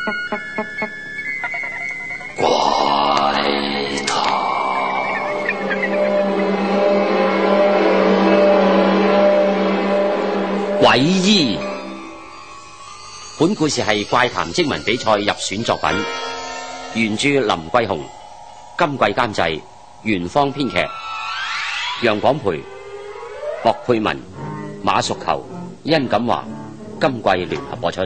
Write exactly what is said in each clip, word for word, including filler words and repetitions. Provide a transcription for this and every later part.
怪談。鬼醫。本故事係怪談徵文比賽入選作品，原著林桂雄，今季監製元芳，編劇楊廣培、莫佩文、馬淑球、殷錦華，今季聯合播出。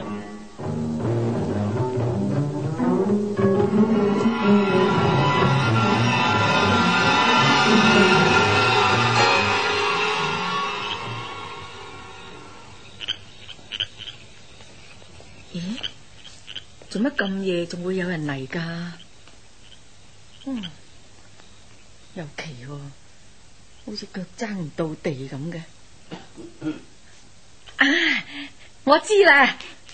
咦？做乜咁夜仲會有人嚟噶？嗯，又奇喎，好似腳踭唔到地咁嘅。啊，我知啦，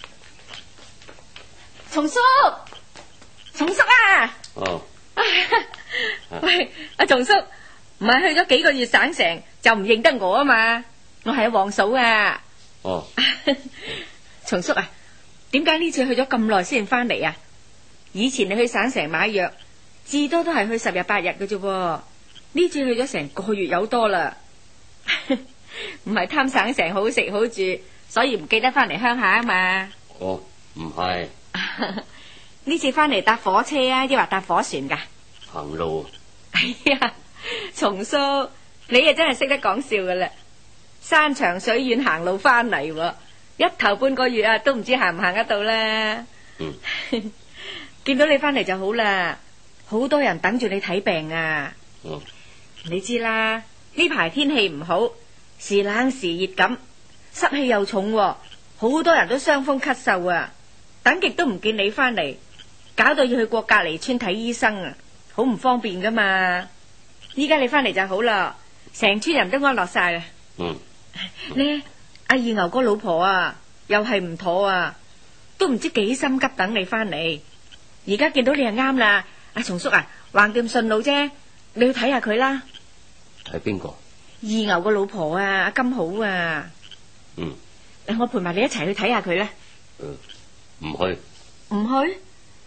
松叔，松叔啊！ 哦， 喂，阿松叔，唔係去咗幾個月省城就唔認得我啊嘛？我係阿黃嫂啊。 哦， 松叔啊，點解呢次去咗咁耐先翻嚟啊？以前你去省城買藥，至多都係去十日八日嘅啫，呢次去咗成個月有多啦。唔係貪省城好食好住，所以唔記得翻嚟鄉下啊嘛。 哦，唔係。 呢次翻嚟搭火車啊，抑或搭火船噶？ 行路。 哎呀，松叔，你啊真係識得講笑噶啦！山長水遠行路翻嚟，一頭半個月啊都唔知行唔行得到啦。 嗯。 見到你翻嚟就好啦，好多人等住你睇病啊。 嗯。 你知啦，呢排天氣唔好，時冷時熱咁，濕氣又重，好多人都傷風咳嗽啊。等極都唔見你翻嚟，搞到要去過隔離村睇醫生啊，好唔方便噶嘛。依家你翻嚟就好啦，成村人都安樂晒啦。 嗯。 呢阿二牛個老婆啊，又係唔妥啊，都唔知幾心急等你翻嚟。而家見到你就啱啦，阿松叔啊，橫掂順路啫，你去睇下佢啦。 睇邊個？ 二牛個老婆啊，阿金好啊。 嗯。 我陪埋你一齊去睇下佢啦。 嗯，唔去。 唔去？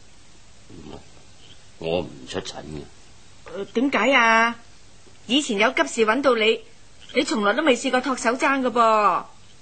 我唔出診嘅。 點解啊？以前有急事揾到你，你從來都未試過托手踭噶噃。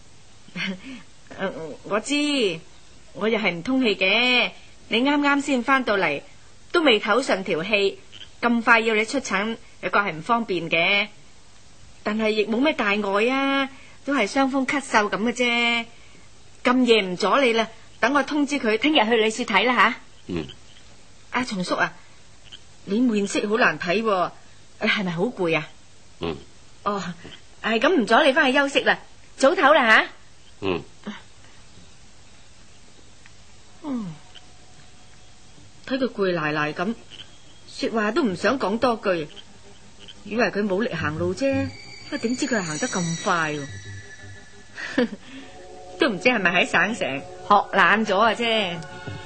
我知，我又係唔通氣嘅。你啱啱先翻到嚟，都未唞順條氣，咁快要你出診，又覺係唔方便嘅。但係亦冇咩大礙啊，都係傷風咳嗽咁嘅啫。咁夜唔阻你啦，等我通知佢，聽日去你處睇啦吓。 嗯。 阿松叔啊，你面色好難睇，係咪好攰啊？ 嗯。 哦，係咁唔阻你翻去休息啦，早唞啦吓。 嗯。 嗯。睇佢攰賴賴咁，說話都唔想講多句，以為佢冇力行路啫，不過點知佢行得咁快，都唔知係咪喺省城學懶咗啊啫。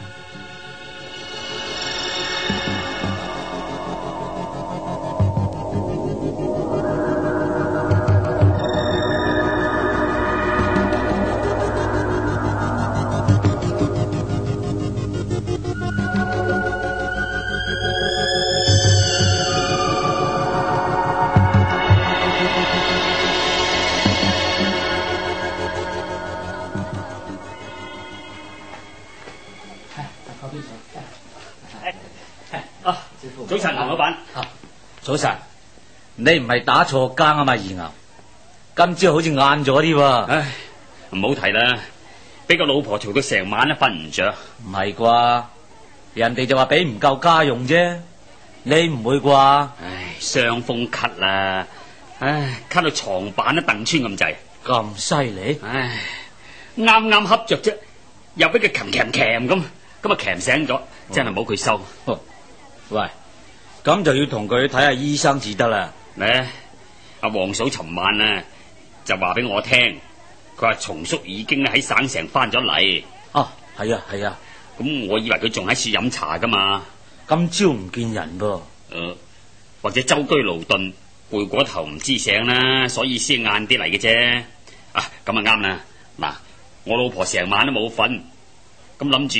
早晨，黃老闆。 早晨，你唔係打錯更啊嘛？二牛，今朝好似晏咗啲喎。 唉，唔好提啦，俾個老婆嘈到成晚都瞓唔着。 唔係啩？人哋就話俾唔夠家用啫，你唔會啩？ 唉，傷風咳啦，唉，咳到床板都蹬穿咁滯。 咁犀利？ 唉，啱啱瞌着啫，又俾佢鉗鉗鉗咁，咁啊鉗醒咗，真係冇佢收。 哦，喂！咁就要同佢睇下醫生至得啦。 咧，阿黃嫂尋晚啊就話俾我聽，佢話松叔已經喺省城翻咗嚟。 哦，係啊係啊。 咁我以為佢仲喺處飲茶噶嘛。 今朝唔見人噃。誒、 呃，或者舟車勞頓，攰過頭唔知醒啦，所以先晏啲嚟嘅啫。啊，咁啊啱啦。嗱，我老婆成晚都冇瞓，咁諗住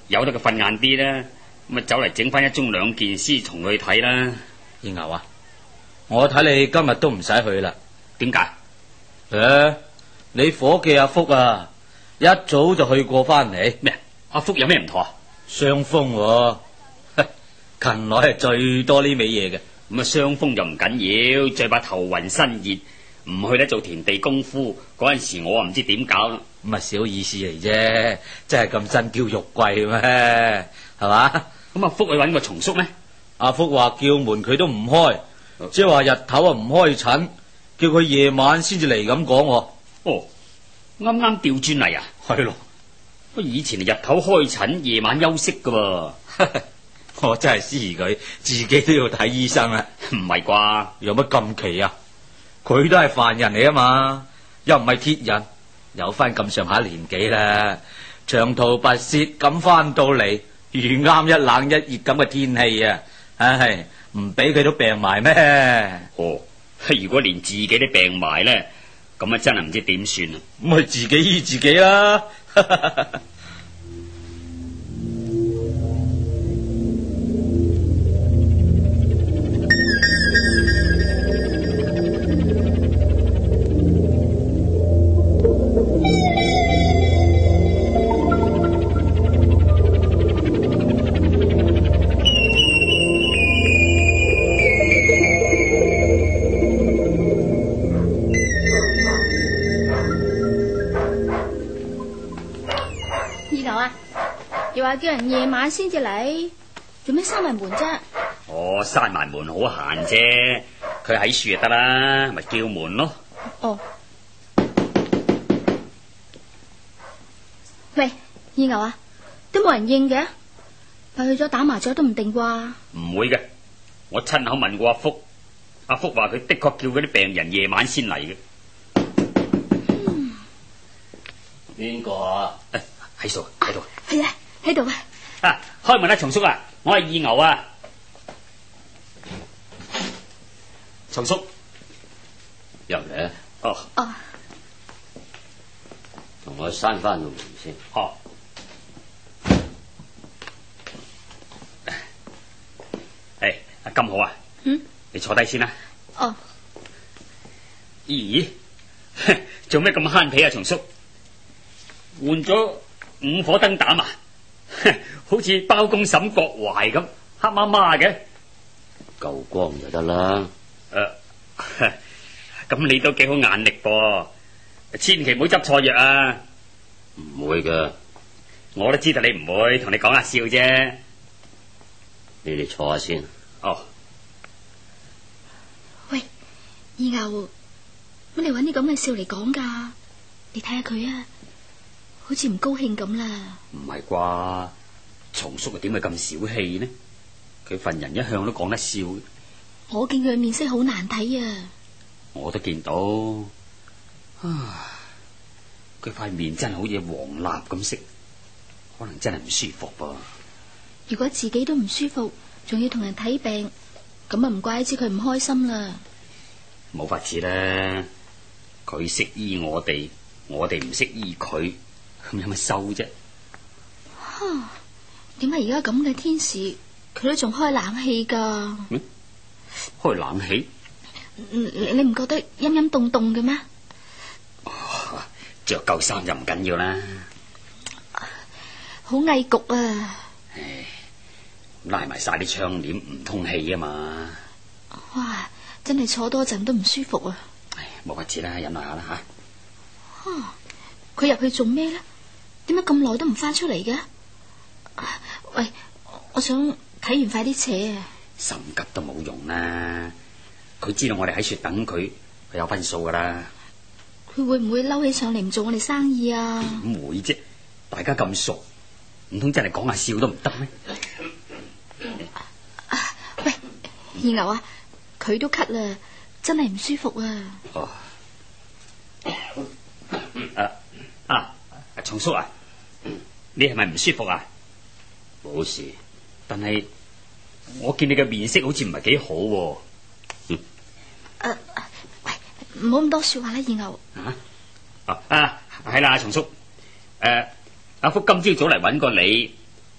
由得佢瞓晏啲啦，咁啊走嚟整翻一盅兩件詩同佢睇啦。 二牛啊，我睇你今日都唔使去啦。 點解？ 誒，你伙計阿福啊，一早就去過翻嚟。 咩？阿福有咩唔妥啊？ 傷風喎，近來係最多呢味嘢嘅。 咁啊傷風就唔緊要，最怕頭暈身熱，唔去得做田地功夫。嗰陣時我啊唔知點搞啦。 咁啊小意思嚟啫，真係咁身嬌肉貴咩？係嘛？ 咁阿福去搵個松叔咩？ 阿福話叫門佢都唔開，即係話日頭啊唔開診，叫佢夜晚先至嚟咁講。 哦，啱啱調轉嚟啊？ 係咯， 不以前日頭開診，夜晚休息噶喎。 我真係思疑佢自己都要睇醫生啊。 唔係啩？ 有乜咁奇啊？佢都係凡人嚟啊嘛，又唔係鐵人，有翻咁上下年紀啦，長途跋涉咁翻到嚟，遇啱一冷一熱咁嘅天氣啊，唉，唔俾佢都病埋咩？ 哦，如果連自己都病埋咧，咁啊真係唔知點算啊！ 咁咪自己醫自己啦。 叫人夜晚先至嚟，做咩閂埋門啫？ 我閂埋門好閒啫，佢喺樹就得啦，咪叫門咯。 哦，喂，二牛啊，都冇人應嘅，咪去咗打麻雀都唔定啩？ 唔會嘅，我親口問過阿福，阿福話佢的確叫嗰啲病人夜晚先嚟嘅。 邊個啊？ 誒，喺度喺度。 係啊。喺度啊！ 啊，開門啦，松叔啊，我係二牛啊。松叔入嚟啊！ 哦哦， 同我閂翻個門先。 哦。誒，阿金好啊。 嗯。 你坐低先啦。 哦。 咦？做咩咁慳皮啊，松叔？換咗五火燈膽啊？好似包公審郭淮咁黑麻麻嘅， 夠光就得啦。 誒、呃，咁你都幾好眼力噃，千祈唔好執錯藥啊！ 唔會噶， 我都知道你唔會，同你講下笑啫。 你哋坐下先。 哦。 喂，二牛，乜你搵啲咁嘅笑嚟講噶？你睇下佢啊！好似唔高興咁啦。 唔係啩？松叔啊，點會咁小氣呢？佢份人一向都講得笑。 我見佢面色好難睇啊。 我都見到。啊，佢塊面真係好似黃蠟咁色，可能真係唔舒服噃。 如果自己都唔舒服，仲要同人睇病，咁啊唔怪之佢唔開心啦。 冇法子啦，佢識醫我哋，我哋唔識醫佢。咁有乜收啫？ 哈，點解而家咁嘅天時，佢都仲開冷氣噶？ 嗯，開冷氣？ 你你唔覺得陰陰凍凍嘅咩？ 哦，着夠衫就唔緊要啦。 好翳焗啊！ 唉，拉埋晒啲窗簾，唔通氣啊嘛。 哇，真係坐多陣都唔舒服啊！ 唉，冇法子啦，忍耐下啦吓。 哈，佢入去做咩咧？點解咁耐都唔翻出嚟嘅？喂，我想睇完快啲扯啊！ 心急都冇用啦，佢知道我哋喺處等佢，佢有分數噶啦。 佢會唔會嬲起上嚟唔做我哋生意啊？ 點會啫？大家咁熟，唔通真係講下笑都唔得咩？ 啊，喂，二牛啊，佢都咳啦，真係唔舒服啊！ 哦，啊啊！松叔啊，你係咪唔舒服啊？ 冇事， 但係我見你嘅面色好似唔係幾好喎。 嗯。誒，喂，唔好咁多說話啦，二牛。 啊啊啊，係啦，松叔。誒，阿福今朝早嚟搵過你，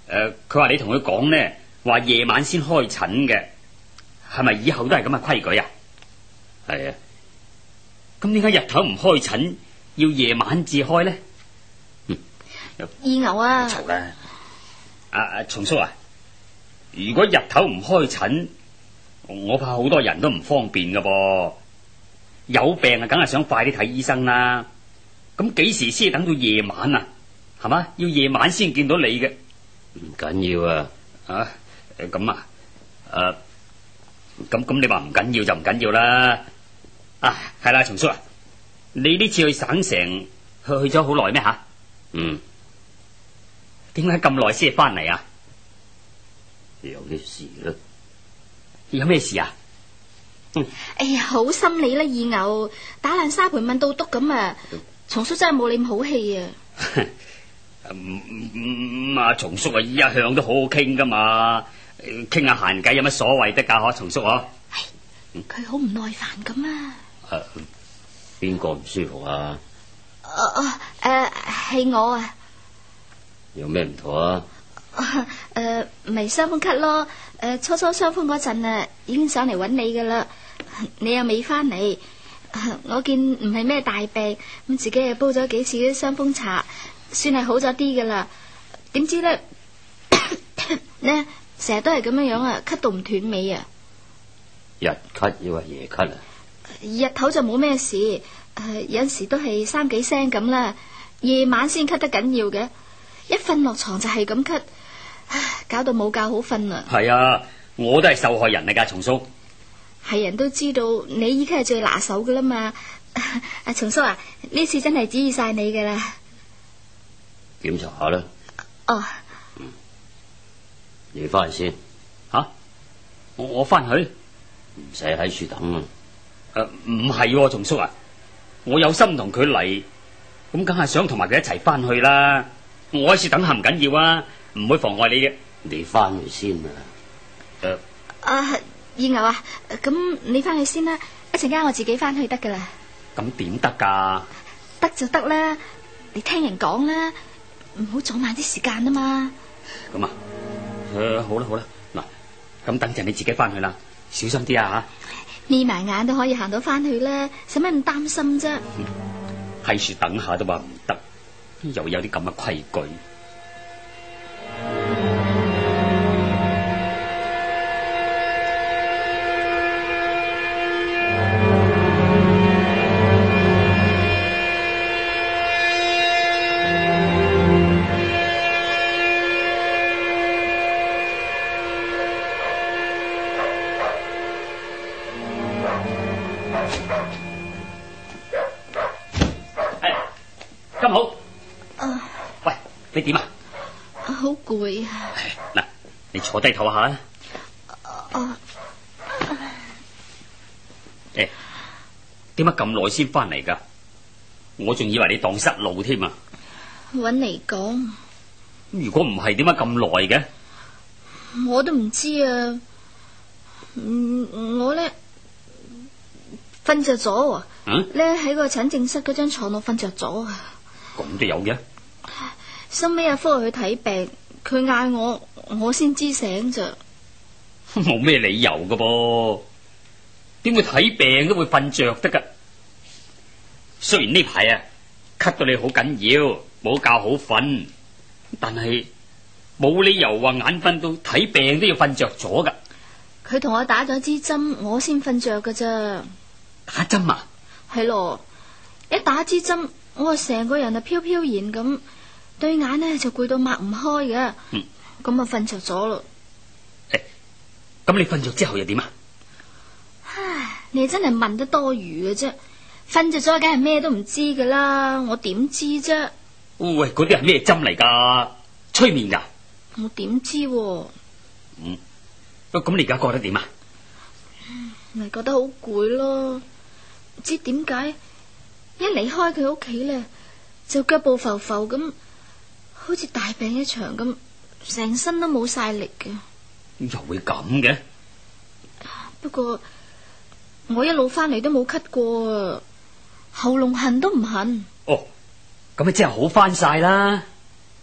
誒，佢話你同佢講呢，話夜晚先開診嘅，係咪以後都係咁嘅規矩啊？ 係啊， 咁點解日頭唔開診，要夜晚至開呢？ 二牛啊， 嘈啦！阿阿松叔啊，如果日頭唔開診，我怕好多人都唔方便噶噃。有病啊，梗係想快啲睇醫生啦。咁幾時先等到夜晚啊？係嘛？要夜晚先見到你嘅。 唔緊要啊。 啊，咁啊，誒，咁咁你話唔緊要就唔緊要啦。啊，係啦，松叔啊，你呢次去省城去去咗好耐咩吓？ 嗯。 點解咁耐先翻嚟啊？ 有啲事啦。 有咩事啊？ 嗯、哎呀，好心你啦，二牛打爛沙盤問到篤咁啊！松叔真係冇你咁好氣啊！ 咁咁啊，松叔啊，一向都好好傾噶嘛，傾下閒偈有乜所謂得噶？嗬，松叔嗬。 佢好唔耐煩咁啊！ 誒，邊個唔舒服啊？ 哦哦，誒，係我啊。 有咩唔妥啊？ 誒，咪傷風咳咯。誒，初初傷風嗰陣啊，已經上嚟揾你噶啦，你又未翻嚟。我見唔係咩大病，咁自己又煲咗幾次啲傷風茶，算係好咗啲噶啦。點知咧，呢成日都係咁樣樣啊，咳到唔斷尾啊！ 日咳抑或夜咳啊？ 日頭就冇咩事，誒、呃、有陣時都係三幾聲咁啦。夜晚先咳得緊要嘅，一瞓落床就係咁咳，唉，搞到冇覺好瞓啊！ 係啊，我都係受害人嚟噶，松叔。 係人都知道你依家係最拿手噶啦嘛。阿松叔啊，呢次真係指意晒你噶啦。 檢查下啦。 哦。 嗯。你翻去先。 吓、啊？我我翻去？ 唔使喺樹等啊。 誒，唔係，松叔啊，我有心同佢嚟，咁梗係想同埋佢一齊翻去啦。我喺樹等下唔緊要啊，唔會妨礙你嘅。 你翻去先啊。 誒、呃。 啊，二牛啊，咁你翻去先啦，一陣間我自己翻去得噶啦。 咁點得噶？ 得就得啦，你聽人講啦，唔好阻慢啲時間啊嘛。 咁啊，誒、呃，好啦好啦，嗱，咁等陣你自己翻去啦，小心啲啊吓。 眯埋眼都可以行到翻去啦，使乜咁擔心啫？ 喺樹等下都話唔得，又有啲咁嘅規矩。你點啊？ 好攰啊！ 嗱，你坐低唞下啦。 哦。 誒，點解咁耐先翻嚟噶？我仲以為你蕩失路添啊！ 搵嚟講， 如果唔係，點解咁耐嘅？ 我都唔知啊。嗯，我咧瞓着咗。嗯？咧喺個診症室嗰張床度瞓着咗啊！ 咁都有嘅。 收尾阿科去睇病，佢嗌我，我先知醒咋。 冇咩理由噶噃，點會睇病都會瞓着得噶？雖然呢排啊咳到你好緊要，冇覺好瞓，但係冇理由話眼瞓到睇病都要瞓着咗噶。 佢同我打咗支針，我先瞓着噶咋。 打針啊？ 係咯，一打支針，我啊成個人啊飄飄然咁。對眼呢就攰到擘唔開嘅，咁啊瞓着咗咯。 誒，咁你瞓着之後又點啊？ 唉，你真係問得多餘嘅啫。瞓着咗梗係咩都唔知噶啦，我點知啫？ 喂，嗰啲係咩針嚟噶？催眠噶？ 我點知？ 嗯，咁你而家覺得點啊？ 咪覺得好攰咯，唔知點解一離開佢屋企咧，就腳步浮浮咁。好似大病一場咁，成身都冇晒力嘅。 又會咁嘅？ 不過我一路翻嚟都冇咳過啊，喉嚨痕都唔痕。 哦，咁咪即係好翻晒啦。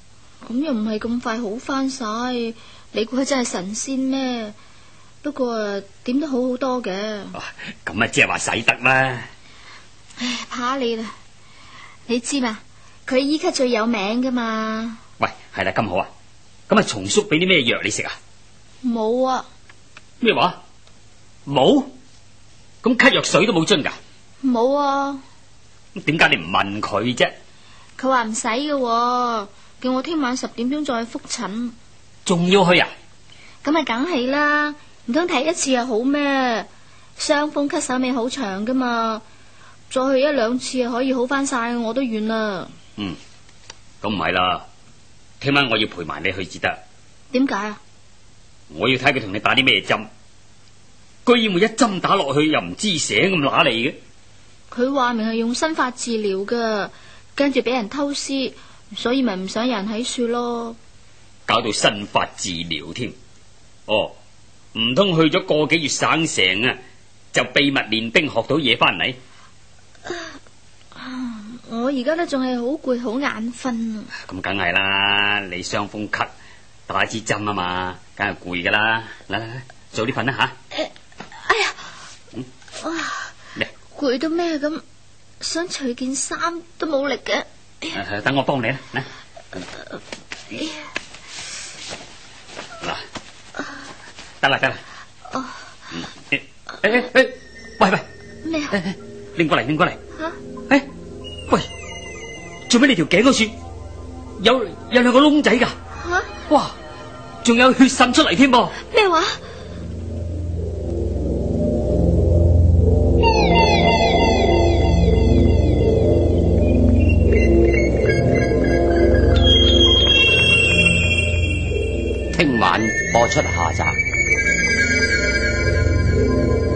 咁又唔係咁快好翻晒，你估佢真係神仙咩？不過點都好好多嘅。 咁啊，即係話使得啦。 唉，怕你啦，你知嘛？佢醫咳最有名噶嘛。 喂，係啦，咁好啊。咁啊，松叔俾啲咩藥你食啊？ 冇啊。 咩話？冇？咁咳藥水都冇樽噶？ 冇啊。 咁點解你唔問佢啫？ 佢話唔使嘅，叫我聽晚十點鐘再復診。 仲要去啊？ 咁咪梗係啦，唔通睇一次又好咩？傷風咳嗽尾好長噶嘛，再去一兩次可以好翻晒，我都願啦。 嗯，咁唔係啦，聽晚我要陪埋你去至得。 點解啊？ 我要睇佢同你打啲咩針，居然會一針打落去又唔知醒咁揦嚟嘅。 佢話明係用新法治療噶，跟住俾人偷師，所以咪唔想有人喺處咯。 搞到新法治療添。哦，唔通去咗個幾月省城啊，就秘密練兵學到嘢翻嚟？ 我而家咧仲係好攰好眼瞓啊。 咁梗係啦，你傷風咳打支針啊嘛，梗係攰噶啦。嚟嚟嚟，早啲瞓啦吓。 哎呀， 嗯， 哇， 嚟， 攰到咩咁，想除件衫都冇力嘅。 誒，等我幫你啦，嚟。嗱，得啦得啦。 哦。 誒誒誒，喂喂。 咩啊？ 拎過嚟拎過嚟。 吓？ 誒，喂，做咩你條頸嗰處有有兩個窿仔噶？ 吓？ 哇，仲有血滲出嚟添噃。 咩話？ 聽晚播出下集。